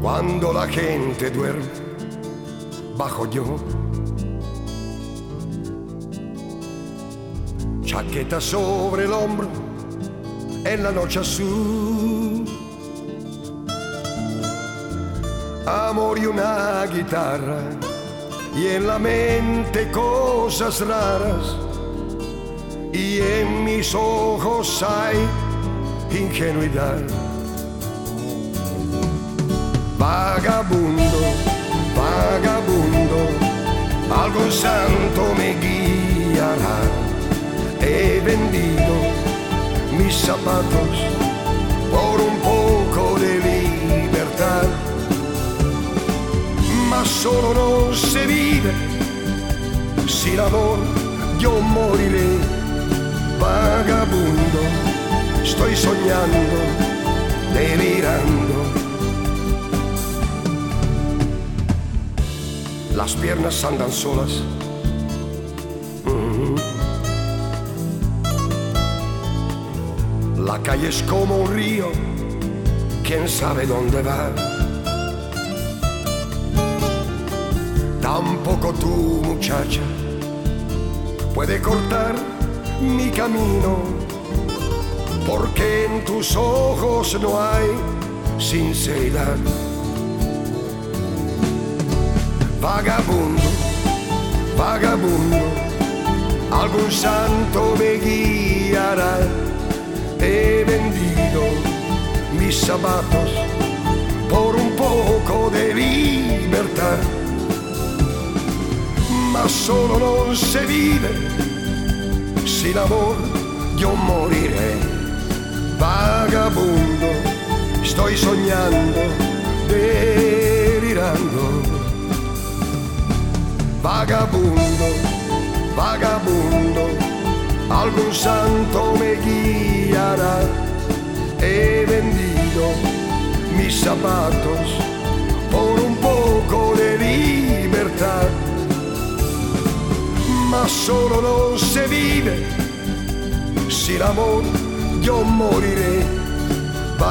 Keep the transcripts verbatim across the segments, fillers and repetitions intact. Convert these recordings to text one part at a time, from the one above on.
Cuando la gente duerme, bajo yo. Chaqueta sobre el hombro, en la noche azul. Amor y una guitarra, y en la mente cosas raras. Y en mis ojos hay ingenuidad. Vagabundo, vagabundo, algún santo me guiará. He vendido mis zapatos por un poco de libertad. Mas solo no se vive sin amor, yo moriré. Vagabundo, estoy soñando, delirando. Las piernas andan solas. Mm. La calle es como un río, quién sabe dónde va. Tampoco tú, muchacha, puede cortar mi camino, porque en tus ojos no hay sinceridad. Vagabundo, vagabundo, algún santo me guiará. He vendido mis zapatos por un poco de libertad. Mas solo no se vive sin amor, yo moriré. Vagabundo, estoy soñando, delirando. Vagabundo, vagabundo, algún santo me guiará. He vendido mis zapatos por un poco de libertad. Mas solo no se vive sin amor, yo moriré.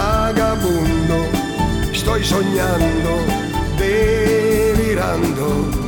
Vagabundo, estoy soñando, delirando.